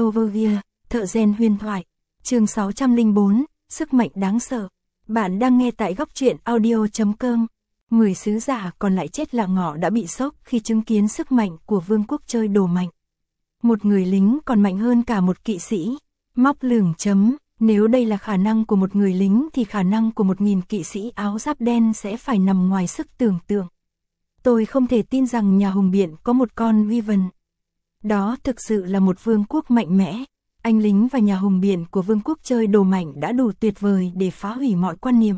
Overview, thợ rèn huyền thoại. Chương 604, sức mạnh đáng sợ. Bạn đang nghe tại góc truyện audio.com. 10 sứ giả còn lại chết lặng ngọ đã bị sốc khi chứng kiến sức mạnh của vương quốc chơi đồ mạnh. Một người lính còn mạnh hơn cả một kỵ sĩ. Móc lửng chấm. Nếu đây là khả năng của một người lính thì khả năng của 1000 kỵ sĩ áo giáp đen sẽ phải nằm ngoài sức tưởng tượng. Tôi không thể tin rằng nhà hùng biện có một con Wyvern. Đó thực sự là một vương quốc mạnh mẽ. Anh lính và nhà hùng biện của vương quốc chơi đồ mạnh đã đủ tuyệt vời để phá hủy mọi quan niệm.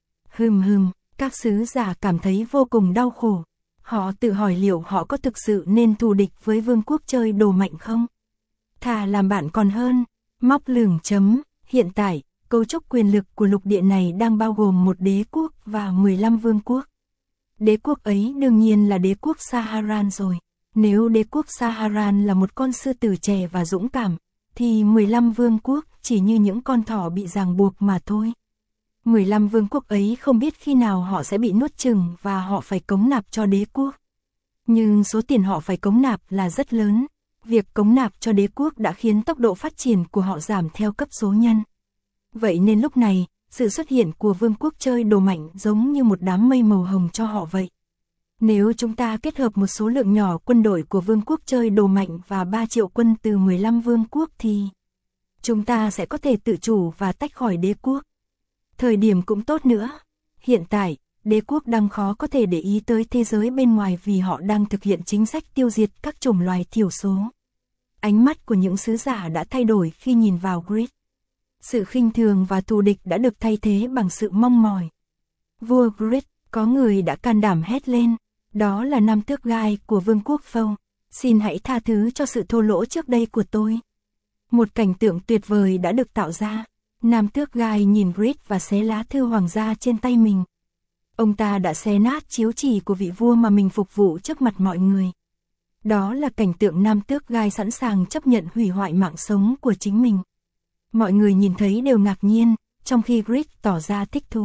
Các sứ giả cảm thấy vô cùng đau khổ. Họ tự hỏi liệu họ có thực sự nên thù địch với vương quốc chơi đồ mạnh không? Thà làm bạn còn hơn. Móc lửng chấm. Hiện tại, cấu trúc quyền lực của lục địa này đang bao gồm một đế quốc và 15 vương quốc. Đế quốc ấy đương nhiên là đế quốc Saharan rồi. Nếu đế quốc Saharan là một con sư tử trẻ và dũng cảm, thì 15 vương quốc chỉ như những con thỏ bị ràng buộc mà thôi. 15 vương quốc ấy không biết khi nào họ sẽ bị nuốt chửng và họ phải cống nạp cho đế quốc. Nhưng số tiền họ phải cống nạp là rất lớn. Việc cống nạp cho đế quốc đã khiến tốc độ phát triển của họ giảm theo cấp số nhân. Vậy nên lúc này, sự xuất hiện của vương quốc chơi đồ mạnh giống như một đám mây màu hồng cho họ vậy. Nếu chúng ta kết hợp một số lượng nhỏ quân đội của vương quốc chơi đồ mạnh và 3 triệu quân từ 15 vương quốc thì chúng ta sẽ có thể tự chủ và tách khỏi đế quốc. Thời điểm cũng tốt nữa. Hiện tại, đế quốc đang khó có thể để ý tới thế giới bên ngoài vì họ đang thực hiện chính sách tiêu diệt các chủng loài thiểu số. Ánh mắt của những sứ giả đã thay đổi khi nhìn vào Grid. Sự khinh thường và thù địch đã được thay thế bằng sự mong mỏi. Vua Grid, có người đã can đảm hét lên. Đó là Nam Tước Gai của vương quốc Phâu. Xin hãy tha thứ cho sự thô lỗ trước đây của tôi. Một cảnh tượng tuyệt vời đã được tạo ra. Nam Tước Gai nhìn Grid và xé lá thư hoàng gia trên tay mình. Ông ta đã xé nát chiếu chỉ của vị vua mà mình phục vụ trước mặt mọi người. Đó là cảnh tượng Nam Tước Gai sẵn sàng chấp nhận hủy hoại mạng sống của chính mình. Mọi người nhìn thấy đều ngạc nhiên, trong khi Grid tỏ ra thích thú.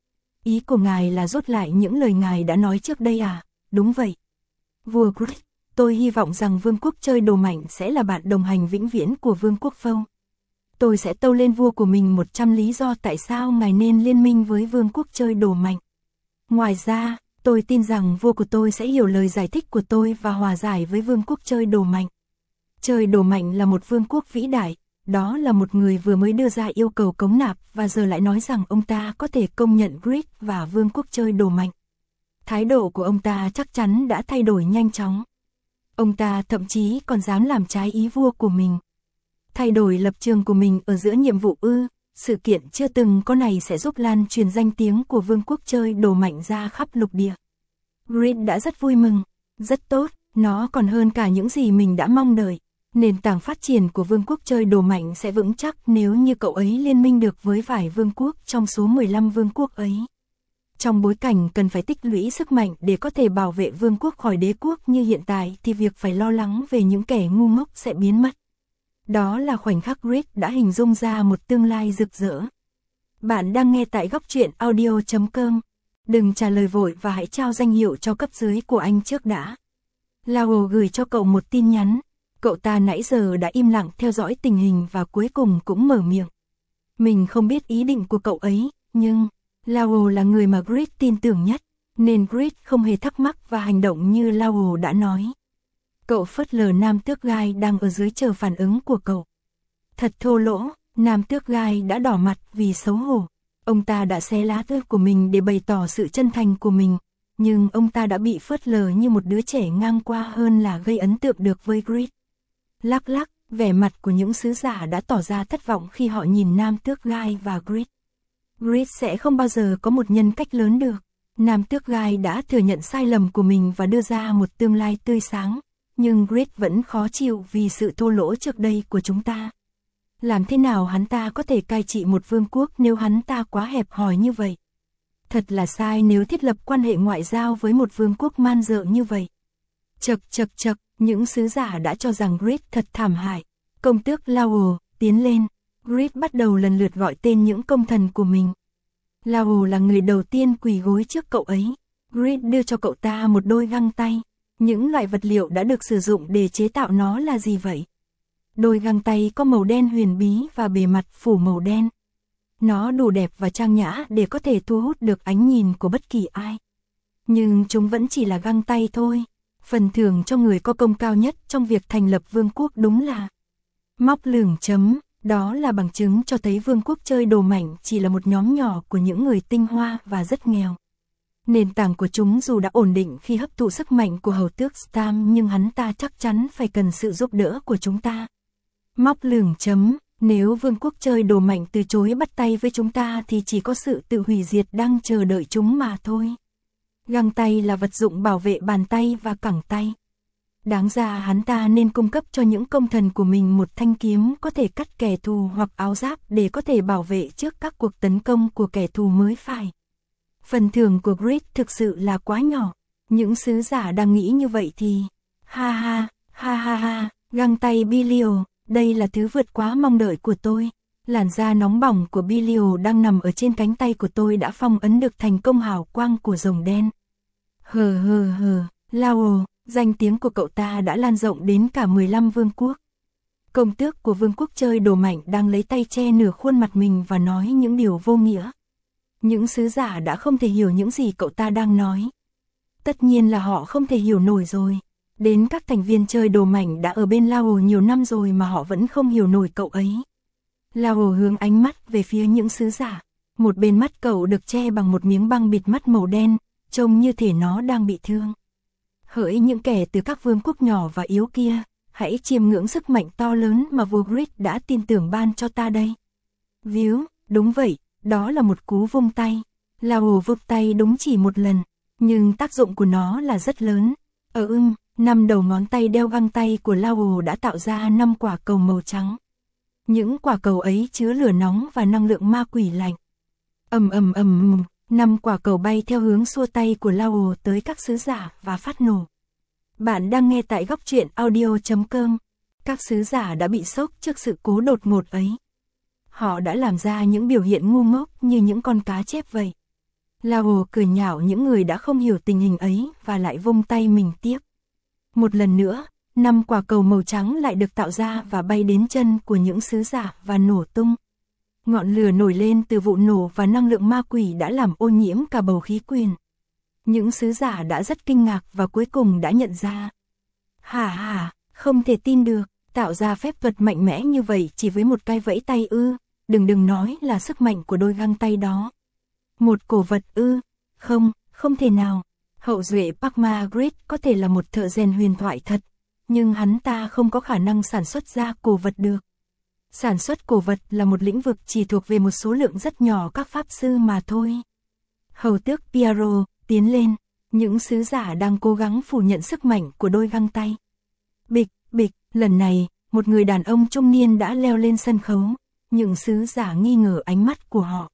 Ý của ngài là rút lại những lời ngài đã nói trước đây à? Đúng vậy. Vua Grid, tôi hy vọng rằng vương quốc chơi đồ mạnh sẽ là bạn đồng hành vĩnh viễn của vương quốc Phâu. Tôi sẽ tâu lên vua của mình 100 lý do tại sao ngài nên liên minh với vương quốc chơi đồ mạnh. Ngoài ra, tôi tin rằng vua của tôi sẽ hiểu lời giải thích của tôi và hòa giải với vương quốc chơi đồ mạnh. Chơi đồ mạnh là một vương quốc vĩ đại, đó là một người vừa mới đưa ra yêu cầu cống nạp và giờ lại nói rằng ông ta có thể công nhận Grid và vương quốc chơi đồ mạnh. Thái độ của ông ta chắc chắn đã thay đổi nhanh chóng. Ông ta thậm chí còn dám làm trái ý vua của mình. Thay đổi lập trường của mình ở giữa nhiệm vụ sự kiện chưa từng có này sẽ giúp lan truyền danh tiếng của vương quốc chơi đồ mạnh ra khắp lục địa. Grid đã rất vui mừng, rất tốt, nó còn hơn cả những gì mình đã mong đợi. Nền tảng phát triển của vương quốc chơi đồ mạnh sẽ vững chắc nếu như cậu ấy liên minh được với vài vương quốc trong số 15 vương quốc ấy. Trong bối cảnh cần phải tích lũy sức mạnh để có thể bảo vệ vương quốc khỏi đế quốc như hiện tại thì việc phải lo lắng về những kẻ ngu ngốc sẽ biến mất. Đó là khoảnh khắc Grid đã hình dung ra một tương lai rực rỡ. Bạn đang nghe tại góc truyện audio.com. Đừng trả lời vội và hãy trao danh hiệu cho cấp dưới của anh trước đã. Lao gửi cho cậu một tin nhắn. Cậu ta nãy giờ đã im lặng theo dõi tình hình và cuối cùng cũng mở miệng. Mình không biết ý định của cậu ấy, nhưng Lao là người mà Grid tin tưởng nhất, nên Grid không hề thắc mắc và hành động như Lao đã nói. Cậu phớt lờ Nam Tước Gai đang ở dưới chờ phản ứng của cậu. Thật thô lỗ, Nam Tước Gai đã đỏ mặt vì xấu hổ. Ông ta đã xé lá thư của mình để bày tỏ sự chân thành của mình, nhưng ông ta đã bị phớt lờ như một đứa trẻ ngang qua hơn là gây ấn tượng được với Grid. Lắc lắc, vẻ mặt của những sứ giả đã tỏ ra thất vọng khi họ nhìn Nam Tước Gai và Grid. Grid sẽ không bao giờ có một nhân cách lớn được. Nam Tước Gai đã thừa nhận sai lầm của mình và đưa ra một tương lai tươi sáng, nhưng Grid vẫn khó chịu vì sự thô lỗ trước đây của chúng ta. Làm thế nào hắn ta có thể cai trị một vương quốc nếu hắn ta quá hẹp hòi như vậy? Thật là sai nếu thiết lập quan hệ ngoại giao với một vương quốc man dợ như vậy. Chậc, những sứ giả đã cho rằng Grid thật thảm hại. Công tước Lao tiến lên. Grid bắt đầu lần lượt gọi tên những công thần của mình. Lao là người đầu tiên quỳ gối trước cậu ấy. Grid đưa cho cậu ta một đôi găng tay. Những loại vật liệu đã được sử dụng để chế tạo nó là gì vậy? Đôi găng tay có màu đen huyền bí và bề mặt phủ màu đen. Nó đủ đẹp và trang nhã để có thể thu hút được ánh nhìn của bất kỳ ai. Nhưng chúng vẫn chỉ là găng tay thôi. Phần thưởng cho người có công cao nhất trong việc thành lập vương quốc đúng là móc lửng chấm. Đó là bằng chứng cho thấy vương quốc chơi đồ mảnh chỉ là một nhóm nhỏ của những người tinh hoa và rất nghèo. Nền tảng của chúng dù đã ổn định khi hấp thụ sức mạnh của hầu tước Stam, nhưng hắn ta chắc chắn phải cần sự giúp đỡ của chúng ta. Móc lửng chấm. Nếu vương quốc chơi đồ mảnh từ chối bắt tay với chúng ta thì chỉ có sự tự hủy diệt đang chờ đợi chúng mà thôi. Găng tay là vật dụng bảo vệ bàn tay và cẳng tay. Đáng ra hắn ta nên cung cấp cho những công thần của mình một thanh kiếm có thể cắt kẻ thù hoặc áo giáp để có thể bảo vệ trước các cuộc tấn công của kẻ thù mới phải. Phần thưởng của Grid thực sự là quá nhỏ. Những sứ giả đang nghĩ như vậy thì... Ha ha, ha ha ha, găng tay Belial, đây là thứ vượt quá mong đợi của tôi. Làn da nóng bỏng của Belial đang nằm ở trên cánh tay của tôi đã phong ấn được thành công hào quang của rồng đen. Hờ hờ hờ, Lao, danh tiếng của cậu ta đã lan rộng đến cả 15 vương quốc. Công tước của vương quốc chơi đồ mảnh đang lấy tay che nửa khuôn mặt mình và nói những điều vô nghĩa. Những sứ giả đã không thể hiểu những gì cậu ta đang nói. Tất nhiên là họ không thể hiểu nổi rồi. Đến các thành viên chơi đồ mảnh đã ở bên Lao nhiều năm rồi mà họ vẫn không hiểu nổi cậu ấy. Lao hướng ánh mắt về phía những sứ giả. Một bên mắt cậu được che bằng một miếng băng bịt mắt màu đen, trông như thể nó đang bị thương. Hỡi những kẻ từ các vương quốc nhỏ và yếu kia, hãy chiêm ngưỡng sức mạnh to lớn mà vua Grid đã tin tưởng ban cho ta đây. Víu, đúng vậy, đó là một cú vung tay. Lao vung tay đúng chỉ một lần, nhưng tác dụng của nó là rất lớn. 5 đầu ngón tay đeo găng tay của Lao đã tạo ra 5 quả cầu màu trắng. Những quả cầu ấy chứa lửa nóng và năng lượng ma quỷ lạnh. 5 quả cầu bay theo hướng xua tay của Lao tới các sứ giả và phát nổ. Bạn đang nghe tại góc truyện audio.com. Các sứ giả đã bị sốc trước sự cố đột ngột ấy. Họ đã làm ra những biểu hiện ngu ngốc như những con cá chép vậy. Lao cười nhạo những người đã không hiểu tình hình ấy và lại vung tay mình tiếp. Một lần nữa, 5 quả cầu màu trắng lại được tạo ra và bay đến chân của những sứ giả và nổ tung. Ngọn lửa nổi lên từ vụ nổ và năng lượng ma quỷ đã làm ô nhiễm cả bầu khí quyển. Những sứ giả đã rất kinh ngạc và cuối cùng đã nhận ra. Hả, không thể tin được, tạo ra phép thuật mạnh mẽ như vậy chỉ với một cái vẫy tay ư, đừng nói là sức mạnh của đôi găng tay đó. Một cổ vật ư, không thể nào. Hậu duệ Parma Grid có thể là một thợ rèn huyền thoại thật, nhưng hắn ta không có khả năng sản xuất ra cổ vật được. Sản xuất cổ vật là một lĩnh vực chỉ thuộc về một số lượng rất nhỏ các pháp sư mà thôi. Hầu tước Piero, tiến lên, những sứ giả đang cố gắng phủ nhận sức mạnh của đôi găng tay. Bịch, lần này, một người đàn ông trung niên đã leo lên sân khấu, những sứ giả nghi ngờ ánh mắt của họ.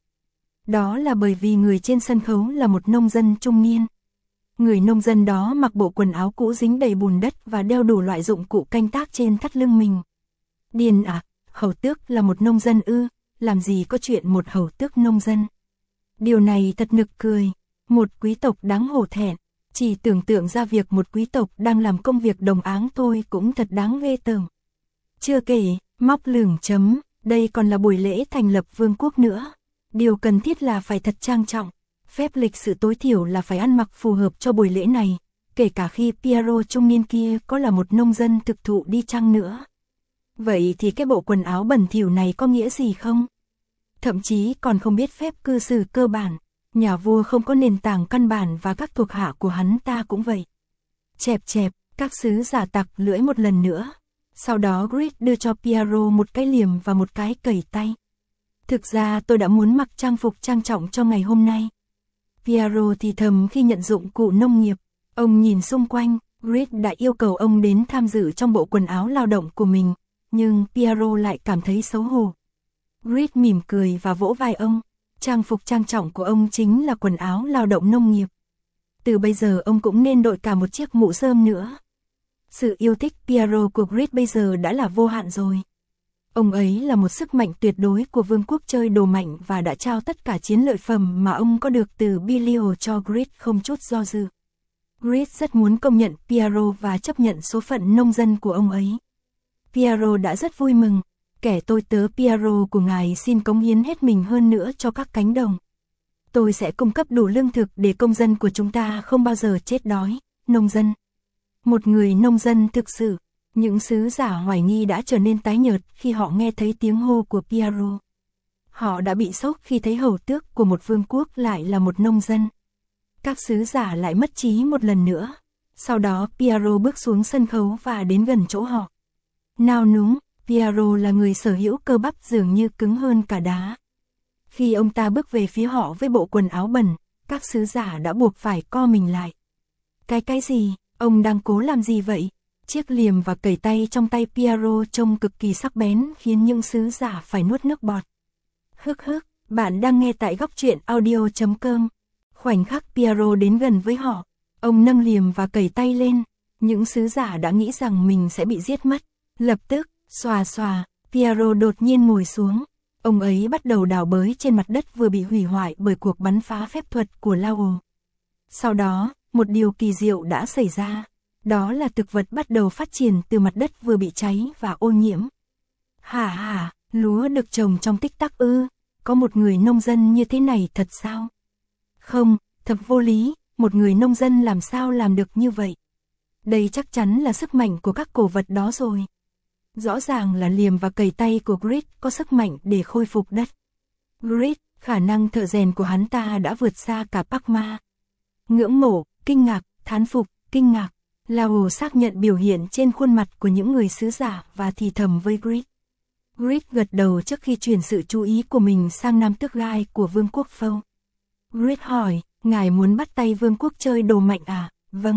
Đó là bởi vì người trên sân khấu là một nông dân trung niên. Người nông dân đó mặc bộ quần áo cũ dính đầy bùn đất và đeo đủ loại dụng cụ canh tác trên thắt lưng mình. Điên à, hầu tước là một nông dân ư, làm gì có chuyện một hầu tước nông dân. Điều này thật nực cười, một quý tộc đáng hổ thẹn, chỉ tưởng tượng ra việc một quý tộc đang làm công việc đồng áng thôi cũng thật đáng ghê tởm. Chưa kể, móc lửng chấm, đây còn là buổi lễ thành lập vương quốc nữa. Điều cần thiết là phải thật trang trọng. Phép lịch sự tối thiểu là phải ăn mặc phù hợp cho buổi lễ này, kể cả khi Piero trung niên kia có là một nông dân thực thụ đi chăng nữa. Vậy thì cái bộ quần áo bẩn thỉu này có nghĩa gì không? Thậm chí còn không biết phép cư xử cơ bản, nhà vua không có nền tảng căn bản và các thuộc hạ của hắn ta cũng vậy. Chẹp, các sứ giả tặc lưỡi một lần nữa. Sau đó Grid đưa cho Piero một cái liềm và một cái cẩy tay. Thực ra tôi đã muốn mặc trang phục trang trọng cho ngày hôm nay. Piero thì thầm khi nhận dụng cụ nông nghiệp. Ông nhìn xung quanh, Grid đã yêu cầu ông đến tham dự trong bộ quần áo lao động của mình, nhưng Piero lại cảm thấy xấu hổ. Grid mỉm cười và vỗ vai ông. Trang phục trang trọng của ông chính là quần áo lao động nông nghiệp. Từ bây giờ ông cũng nên đội cả một chiếc mũ rơm nữa. Sự yêu thích Piero của Grid bây giờ đã là vô hạn rồi. Ông ấy là một sức mạnh tuyệt đối của vương quốc chơi đồ mạnh và đã trao tất cả chiến lợi phẩm mà ông có được từ Belial cho Grid không chút do dự. Grid rất muốn công nhận Piero và chấp nhận số phận nông dân của ông ấy. Piero đã rất vui mừng. Kẻ tôi tớ Piero của ngài xin cống hiến hết mình hơn nữa cho các cánh đồng. Tôi sẽ cung cấp đủ lương thực để công dân của chúng ta không bao giờ chết đói. Nông dân. Một người nông dân thực sự. Những sứ giả hoài nghi đã trở nên tái nhợt khi họ nghe thấy tiếng hô của Piero. Họ đã bị sốc khi thấy hầu tước của một vương quốc lại là một nông dân. Các sứ giả lại mất trí một lần nữa. Sau đó Piero bước xuống sân khấu và đến gần chỗ họ. Nào núng, Piero là người sở hữu cơ bắp dường như cứng hơn cả đá. Khi ông ta bước về phía họ với bộ quần áo bẩn, các sứ giả đã buộc phải co mình lại. Cái gì, ông đang cố làm gì vậy? Chiếc liềm và cẩy tay trong tay Piero trông cực kỳ sắc bén khiến những sứ giả phải nuốt nước bọt. Hức, bạn đang nghe tại góc truyện audio.com. Khoảnh khắc Piero đến gần với họ, ông nâng liềm và cẩy tay lên. Những sứ giả đã nghĩ rằng mình sẽ bị giết mất. Lập tức, xòa, Piero đột nhiên ngồi xuống. Ông ấy bắt đầu đào bới trên mặt đất vừa bị hủy hoại bởi cuộc bắn phá phép thuật của Lao. Sau đó, một điều kỳ diệu đã xảy ra. Đó là thực vật bắt đầu phát triển từ mặt đất vừa bị cháy và ô nhiễm. Hả, lúa được trồng trong tích tắc ư? Có một người nông dân như thế này thật sao? Không, thật vô lý, một người nông dân làm sao làm được như vậy? Đây chắc chắn là sức mạnh của các cổ vật đó rồi. Rõ ràng là liềm và cẩy tay của Grid có sức mạnh để khôi phục đất. Grid, khả năng thợ rèn của hắn ta đã vượt xa cả Parkma. Ngưỡng mộ, kinh ngạc, thán phục, kinh ngạc. Lao xác nhận biểu hiện trên khuôn mặt của những người sứ giả và thì thầm với Grid. Grid gật đầu trước khi chuyển sự chú ý của mình sang nam tước gai của vương quốc Phâu. Grid hỏi, ngài muốn bắt tay vương quốc chơi đồ mạnh à?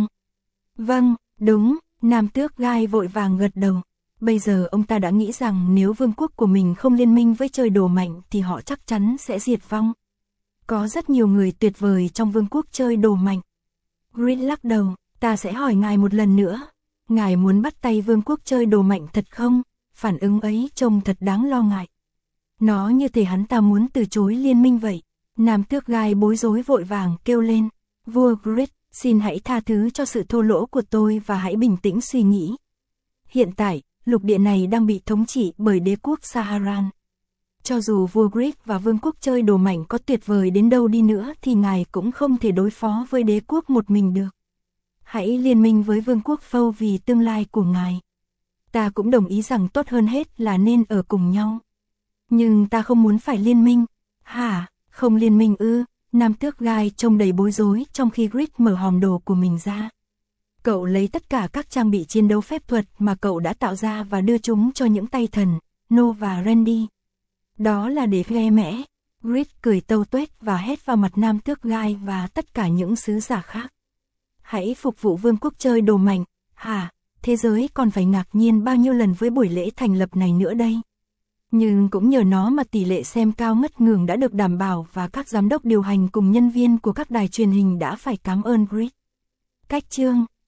Vâng, đúng, nam tước gai vội vàng gật đầu. Bây giờ ông ta đã nghĩ rằng nếu vương quốc của mình không liên minh với chơi đồ mạnh thì họ chắc chắn sẽ diệt vong. Có rất nhiều người tuyệt vời trong vương quốc chơi đồ mạnh. Grid lắc đầu, ta sẽ hỏi ngài một lần nữa. Ngài muốn bắt tay vương quốc chơi đồ mạnh thật không? Phản ứng ấy trông thật đáng lo ngại. Nó như thể hắn ta muốn từ chối liên minh vậy. Nam tước gai bối rối vội vàng kêu lên. Vua Grid, xin hãy tha thứ cho sự thô lỗ của tôi và hãy bình tĩnh suy nghĩ. Hiện tại, lục địa này đang bị thống trị bởi đế quốc Saharan. Cho dù vua Grid và vương quốc chơi đồ mạnh có tuyệt vời đến đâu đi nữa thì ngài cũng không thể đối phó với đế quốc một mình được. Hãy liên minh với vương quốc Phâu vì tương lai của ngài. Ta cũng đồng ý rằng tốt hơn hết là nên ở cùng nhau. Nhưng ta không muốn phải liên minh. Hả, không liên minh ư? Nam tước gai trông đầy bối rối trong khi Grid mở hòm đồ của mình ra. Cậu lấy tất cả các trang bị chiến đấu phép thuật mà cậu đã tạo ra và đưa chúng cho những tay thần, No và Randy. Đó là để ghe mẽ. Grid cười tâu tuét và hét vào mặt nam tước gai và tất cả những sứ giả khác. Hãy phục vụ vương quốc chơi đồ mạnh. Hả, thế giới còn phải ngạc nhiên bao nhiêu lần với buổi lễ thành lập này nữa đây. Nhưng cũng nhờ nó mà tỷ lệ xem cao ngất ngường đã được đảm bảo và các giám đốc điều hành cùng nhân viên của các đài truyền hình đã phải cảm ơn Grid. Cách chương